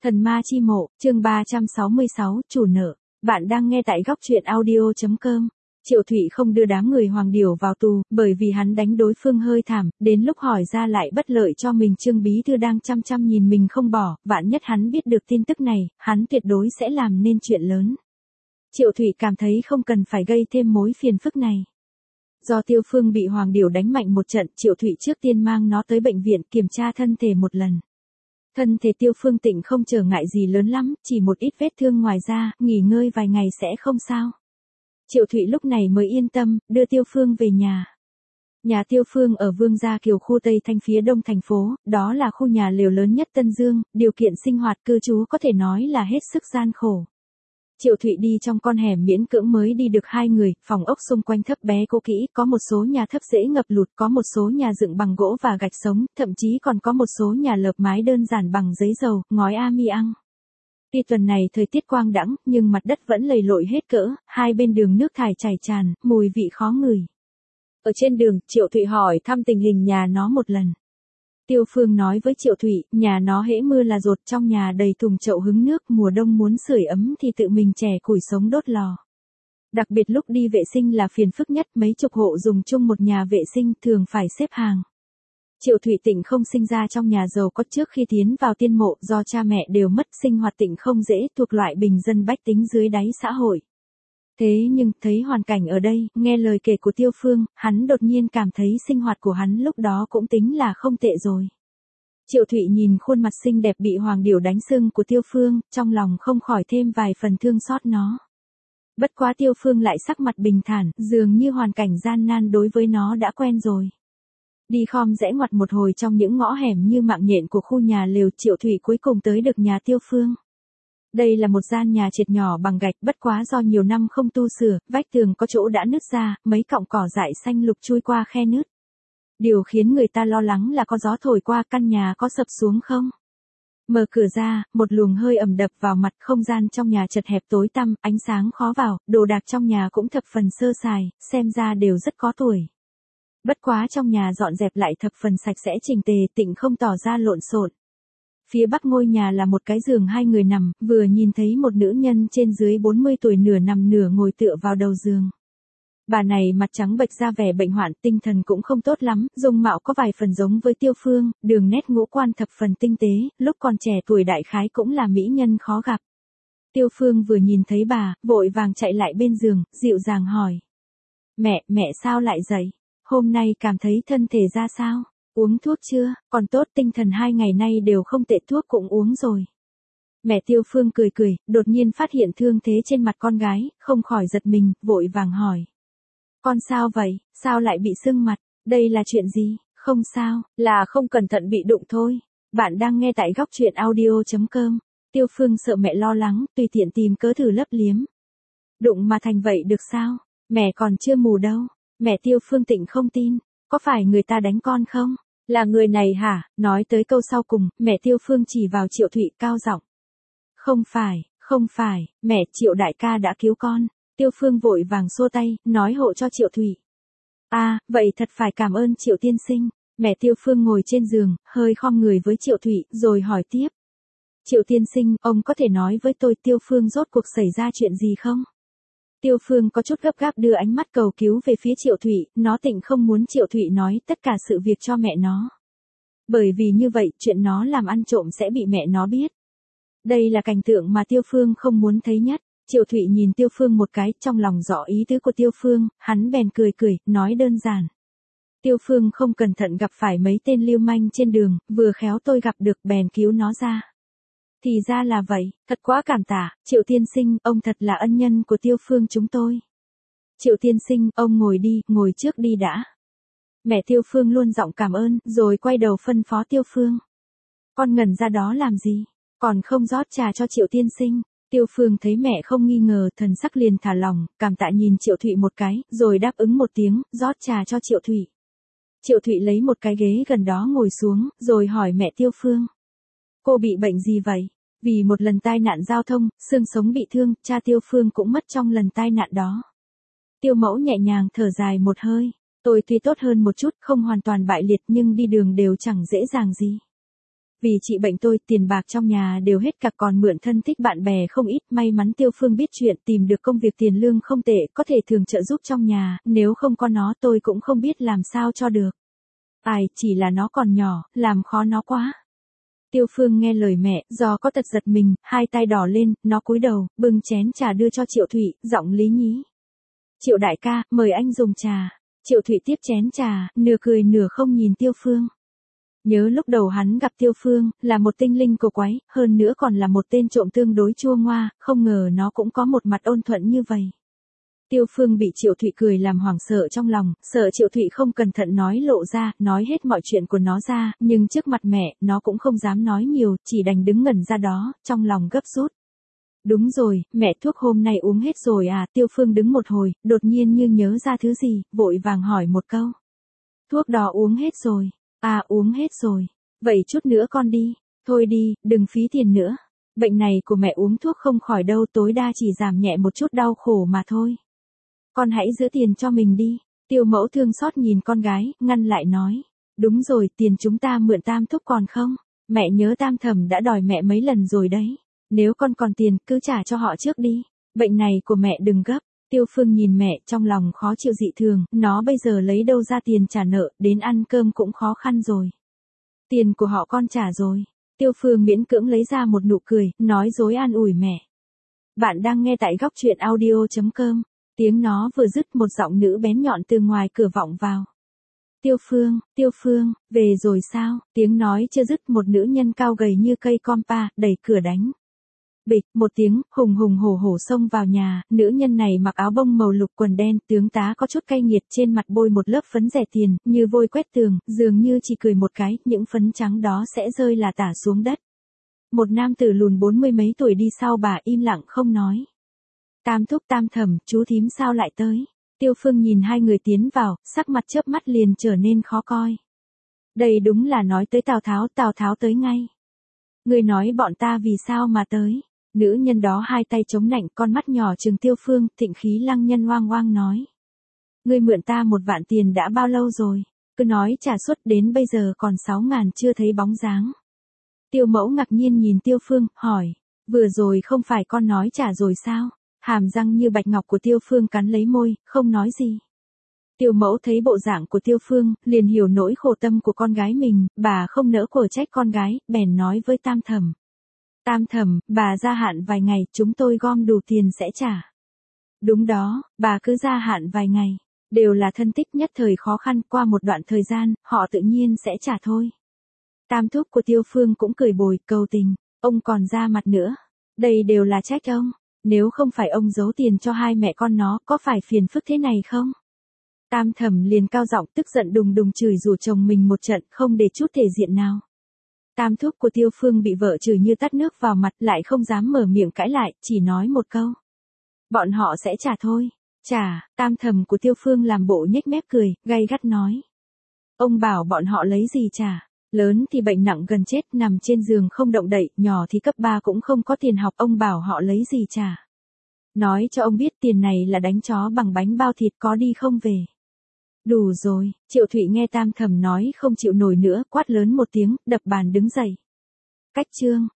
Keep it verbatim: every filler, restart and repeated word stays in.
Thần ma chi mộ, chương ba trăm sáu mươi sáu, chủ nợ. Bạn đang nghe tại góc truyện audio chấm com. Triệu Thụy không đưa đám người Hoàng Điểu vào tù, bởi vì hắn đánh đối phương hơi thảm, đến lúc hỏi ra lại bất lợi cho mình. Trương Bí Thư đang chăm chăm nhìn mình không bỏ, vạn nhất hắn biết được tin tức này, hắn tuyệt đối sẽ làm nên chuyện lớn. Triệu Thụy cảm thấy không cần phải gây thêm mối phiền phức này. Do Tiêu Phương bị Hoàng Điểu đánh mạnh một trận, Triệu Thụy trước tiên mang nó tới bệnh viện kiểm tra thân thể một lần. Thân thể Tiêu Phương Tịnh không trở ngại gì lớn lắm, chỉ một ít vết thương ngoài ra, nghỉ ngơi vài ngày sẽ không sao. Triệu Thụy lúc này mới yên tâm, đưa Tiêu Phương về nhà. Nhà Tiêu Phương ở Vương Gia Kiều khu Tây Thanh phía đông thành phố, đó là khu nhà lều lớn nhất Tân Dương, điều kiện sinh hoạt cư trú có thể nói là hết sức gian khổ. Triệu Thụy đi trong con hẻm miễn cưỡng mới đi được hai người, phòng ốc xung quanh thấp bé cũ kỹ, có một số nhà thấp dễ ngập lụt, có một số nhà dựng bằng gỗ và gạch sống, thậm chí còn có một số nhà lợp mái đơn giản bằng giấy dầu, ngói amiang. Tuy tuần này thời tiết quang đãng, nhưng mặt đất vẫn lầy lội hết cỡ, hai bên đường nước thải chảy tràn, mùi vị khó ngửi. Ở trên đường, Triệu Thụy hỏi thăm tình hình nhà nó một lần. Tiêu Phương nói với Triệu Thụy, nhà nó hễ mưa là dột, trong nhà đầy thùng chậu hứng nước, mùa đông muốn sưởi ấm thì tự mình chẻ củi sống đốt lò. Đặc biệt lúc đi vệ sinh là phiền phức nhất, mấy chục hộ dùng chung một nhà vệ sinh, thường phải xếp hàng. Triệu Thụy Tịnh không sinh ra trong nhà giàu có, trước khi tiến vào tiên mộ, do cha mẹ đều mất, sinh hoạt Tịnh không dễ, thuộc loại bình dân bách tính dưới đáy xã hội. Thế nhưng, thấy hoàn cảnh ở đây, nghe lời kể của Tiêu Phương, hắn đột nhiên cảm thấy sinh hoạt của hắn lúc đó cũng tính là không tệ rồi. Triệu Thụy nhìn khuôn mặt xinh đẹp bị Hoàng Điểu đánh sưng của Tiêu Phương, trong lòng không khỏi thêm vài phần thương xót nó. Bất quá Tiêu Phương lại sắc mặt bình thản, dường như hoàn cảnh gian nan đối với nó đã quen rồi. Đi khom rẽ ngoặt một hồi trong những ngõ hẻm như mạng nhện của khu nhà lều, Triệu Thụy cuối cùng tới được nhà Tiêu Phương. Đây là một gian nhà trệt nhỏ bằng gạch, bất quá do nhiều năm không tu sửa, vách tường có chỗ đã nứt ra, mấy cọng cỏ dại xanh lục chui qua khe nứt. Điều khiến người ta lo lắng là có gió thổi qua, căn nhà có sập xuống không? Mở cửa ra, một luồng hơi ẩm đập vào mặt, không gian trong nhà chật hẹp tối tăm, ánh sáng khó vào, đồ đạc trong nhà cũng thập phần sơ sài, xem ra đều rất có tuổi. Bất quá trong nhà dọn dẹp lại thập phần sạch sẽ chỉnh tề, Tịnh không tỏ ra lộn xộn. Phía bắc ngôi nhà là một cái giường hai người nằm, vừa nhìn thấy một nữ nhân trên dưới bốn mươi tuổi nửa nằm nửa ngồi tựa vào đầu giường. Bà này mặt trắng bệch ra vẻ bệnh hoạn, tinh thần cũng không tốt lắm, dung mạo có vài phần giống với Tiêu Phương, đường nét ngũ quan thập phần tinh tế, lúc còn trẻ tuổi đại khái cũng là mỹ nhân khó gặp. Tiêu Phương vừa nhìn thấy bà, vội vàng chạy lại bên giường, dịu dàng hỏi. Mẹ, mẹ sao lại dậy? Hôm nay cảm thấy thân thể ra sao? Uống thuốc chưa? Còn tốt, tinh thần hai ngày nay đều không tệ, thuốc cũng uống rồi. Mẹ Tiêu Phương cười cười, đột nhiên phát hiện thương thế trên mặt con gái, không khỏi giật mình, vội vàng hỏi. Con sao vậy? Sao lại bị sưng mặt? Đây là chuyện gì? Không sao, là không cẩn thận bị đụng thôi. Bạn đang nghe tại góc truyện audio chấm com. Tiêu Phương sợ mẹ lo lắng, tùy tiện tìm cớ thử lấp liếm. Đụng mà thành vậy được sao? Mẹ còn chưa mù đâu. Mẹ Tiêu Phương Tịnh không tin. Có phải người ta đánh con không? Là người này hả? Nói tới câu sau cùng, mẹ Tiêu Phương chỉ vào Triệu Thụy cao giọng. Không phải, không phải, mẹ, Triệu đại ca đã cứu con. Tiêu Phương vội vàng xua tay, nói hộ cho Triệu Thụy. À, vậy thật phải cảm ơn Triệu tiên sinh. Mẹ Tiêu Phương ngồi trên giường, hơi khom người với Triệu Thụy, rồi hỏi tiếp. Triệu tiên sinh, ông có thể nói với tôi Tiêu Phương rốt cuộc xảy ra chuyện gì không? Tiêu Phương có chút gấp gáp đưa ánh mắt cầu cứu về phía Triệu Thụy, nó Tịnh không muốn Triệu Thụy nói tất cả sự việc cho mẹ nó. Bởi vì như vậy, chuyện nó làm ăn trộm sẽ bị mẹ nó biết. Đây là cảnh tượng mà Tiêu Phương không muốn thấy nhất. Triệu Thụy nhìn Tiêu Phương một cái, trong lòng rõ ý tứ của Tiêu Phương, hắn bèn cười cười, nói đơn giản. Tiêu Phương không cẩn thận gặp phải mấy tên lưu manh trên đường, vừa khéo tôi gặp được bèn cứu nó ra. Thì ra là vậy, thật quá cảm tạ, Triệu tiên sinh, ông thật là ân nhân của Tiêu Phương chúng tôi. Triệu tiên sinh, ông ngồi đi, ngồi trước đi đã. Mẹ Tiêu Phương luôn giọng cảm ơn, rồi quay đầu phân phó Tiêu Phương. Con ngẩn ra đó làm gì? Còn không rót trà cho Triệu tiên sinh. Tiêu Phương thấy mẹ không nghi ngờ, thần sắc liền thả lòng, cảm tạ nhìn Triệu Thụy một cái, rồi đáp ứng một tiếng, rót trà cho Triệu Thụy. Triệu Thụy lấy một cái ghế gần đó ngồi xuống, rồi hỏi mẹ Tiêu Phương. Cô bị bệnh gì vậy? Vì một lần tai nạn giao thông, xương sống bị thương, cha Tiêu Phương cũng mất trong lần tai nạn đó. Tiêu mẫu nhẹ nhàng thở dài một hơi. Tôi tuy tốt hơn một chút, không hoàn toàn bại liệt nhưng đi đường đều chẳng dễ dàng gì. Vì chị bệnh tôi, tiền bạc trong nhà đều hết cả, còn mượn thân thích bạn bè không ít, may mắn Tiêu Phương biết chuyện, tìm được công việc tiền lương không tệ, có thể thường trợ giúp trong nhà, nếu không có nó tôi cũng không biết làm sao cho được. Ai, chỉ là nó còn nhỏ, làm khó nó quá. Tiêu Phương nghe lời mẹ, do có tật giật mình, hai tay đỏ lên, nó cúi đầu, bưng chén trà đưa cho Triệu Thụy, giọng lý nhí. Triệu đại ca, mời anh dùng trà. Triệu Thụy tiếp chén trà, nửa cười nửa không nhìn Tiêu Phương. Nhớ lúc đầu hắn gặp Tiêu Phương, là một tinh linh cổ quái, hơn nữa còn là một tên trộm tương đối chua ngoa, không ngờ nó cũng có một mặt ôn thuận như vậy. Tiêu Phương bị Triệu Thụy cười làm hoảng sợ trong lòng, sợ Triệu Thụy không cẩn thận nói lộ ra, nói hết mọi chuyện của nó ra, nhưng trước mặt mẹ, nó cũng không dám nói nhiều, chỉ đành đứng ngẩn ra đó, trong lòng gấp rút. Đúng rồi, mẹ thuốc hôm nay uống hết rồi à, Tiêu Phương đứng một hồi, đột nhiên như nhớ ra thứ gì, vội vàng hỏi một câu. Thuốc đó uống hết rồi, à uống hết rồi, vậy chút nữa con đi, thôi đi, đừng phí tiền nữa, bệnh này của mẹ uống thuốc không khỏi đâu, tối đa chỉ giảm nhẹ một chút đau khổ mà thôi. Con hãy giữ tiền cho mình đi. Tiêu mẫu thương xót nhìn con gái, ngăn lại nói. Đúng rồi, tiền chúng ta mượn Tam thúc còn không? Mẹ nhớ Tam thẩm đã đòi mẹ mấy lần rồi đấy. Nếu con còn tiền, cứ trả cho họ trước đi. Bệnh này của mẹ đừng gấp. Tiêu Phương nhìn mẹ, trong lòng khó chịu dị thường, nó bây giờ lấy đâu ra tiền trả nợ, đến ăn cơm cũng khó khăn rồi. Tiền của họ con trả rồi. Tiêu Phương miễn cưỡng lấy ra một nụ cười, nói dối an ủi mẹ. Bạn đang nghe tại góc truyện audio chấm com. Tiếng nó vừa dứt, một giọng nữ bén nhọn từ ngoài cửa vọng vào. Tiêu Phương, Tiêu Phương, về rồi sao? Tiếng nói chưa dứt, một nữ nhân cao gầy như cây compa, đẩy cửa đánh. Bịch, một tiếng, hùng hùng hổ hổ xông vào nhà, nữ nhân này mặc áo bông màu lục quần đen, tướng tá có chút cay nghiệt, trên mặt bôi một lớp phấn rẻ tiền, như vôi quét tường, dường như chỉ cười một cái, những phấn trắng đó sẽ rơi là tả xuống đất. Một nam tử lùn bốn mươi mấy tuổi đi sau bà, im lặng không nói. Tam thúc Tam thẩm, chú thím sao lại tới? Tiêu Phương nhìn hai người tiến vào, sắc mặt chớp mắt liền trở nên khó coi. Đây đúng là nói tới Tào Tháo, Tào Tháo tới ngay. Người nói bọn ta vì sao mà tới? Nữ nhân đó hai tay chống nạnh, con mắt nhỏ trừng Tiêu Phương, thịnh khí lăng nhân oang oang nói. Người mượn ta một vạn tiền đã bao lâu rồi? Cứ nói trả suốt, đến bây giờ còn sáu ngàn chưa thấy bóng dáng. Tiêu mẫu ngạc nhiên nhìn Tiêu Phương, hỏi. Vừa rồi không phải con nói trả rồi sao? Hàm răng như bạch ngọc của Tiêu Phương cắn lấy môi, không nói gì. Tiêu mẫu thấy bộ dạng của Tiêu Phương, liền hiểu nỗi khổ tâm của con gái mình, bà không nỡ quở trách con gái, bèn nói với Tam thẩm. Tam thẩm, bà gia hạn vài ngày, chúng tôi gom đủ tiền sẽ trả. Đúng đó, bà cứ gia hạn vài ngày. Đều là thân tích, nhất thời khó khăn, qua một đoạn thời gian, họ tự nhiên sẽ trả thôi. Tam thúc của Tiêu Phương cũng cười bồi, cầu tình, ông còn ra mặt nữa. Đây đều là trách ông. Nếu không phải ông giấu tiền cho hai mẹ con nó, có phải phiền phức thế này không? Tam thẩm liền cao giọng tức giận đùng đùng chửi rủa chồng mình một trận, không để chút thể diện nào. Tam thúc của Tiêu Phương bị vợ chửi như tát nước vào mặt, lại không dám mở miệng cãi lại, chỉ nói một câu. Bọn họ sẽ trả thôi. Trả, Tam thẩm của Tiêu Phương làm bộ nhếch mép cười, gay gắt nói. Ông bảo bọn họ lấy gì trả? Lớn thì bệnh nặng gần chết, nằm trên giường không động đậy, nhỏ thì cấp ba cũng không có tiền học, ông bảo họ lấy gì trả. Nói cho ông biết tiền này là đánh chó bằng bánh bao thịt, có đi không về. Đủ rồi, Triệu Thụy nghe Tam thẩm nói không chịu nổi nữa, quát lớn một tiếng, đập bàn đứng dậy. Cách chương.